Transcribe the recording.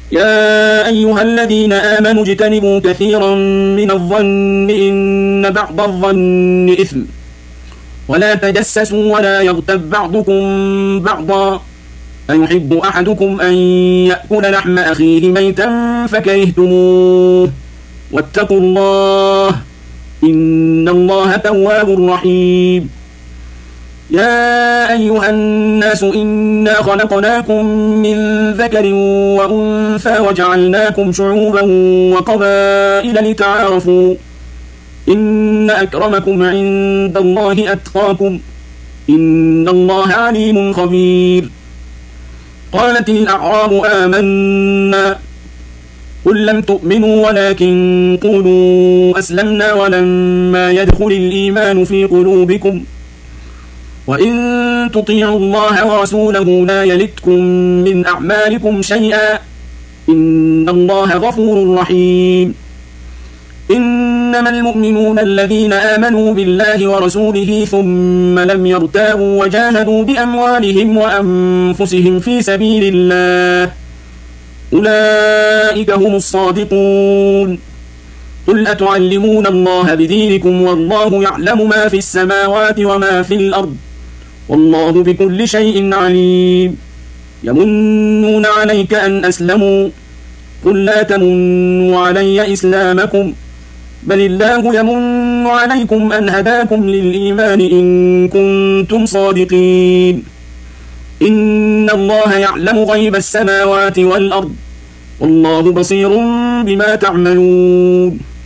يا أيها الذين آمنوا اجتنبوا كثيرا من الظن إن بعض الظن إثم ولا تجسسوا ولا يغتب بعضكم بعضا أيحب أحدكم أن يأكل لحم أخيه ميتا فكرهتموه واتقوا الله إن الله تواب رحيم. يا أيها الناس إنا خلقناكم من ذكر وأنثى وجعلناكم شعوبا وقبائل لتعارفوا إن أكرمكم عند الله أتقاكم إن الله عليم خبير. قالت الأعراب آمنا قل لم تؤمنوا ولكن قولوا أسلمنا ولما يدخل الإيمان في قلوبكم وإن تطيعوا الله ورسوله لا يلتكم من أعمالكم شيئا إن الله غفور رحيم. إنما المؤمنون الذين آمنوا بالله ورسوله ثم لم يرتابوا وجاهدوا بأموالهم وأنفسهم في سبيل الله أولئك هم الصادقون. قل أتعلمون الله بدينكم والله يعلم ما في السماوات وما في الأرض والله بكل شيء عليم. يمنون عليك أن أسلموا قل لا تمنوا علي إسلامكم بل الله يمن عليكم أن هداكم للإيمان إن كنتم صادقين. إن الله يعلم غيب السماوات والأرض والله بصير بما تعملون.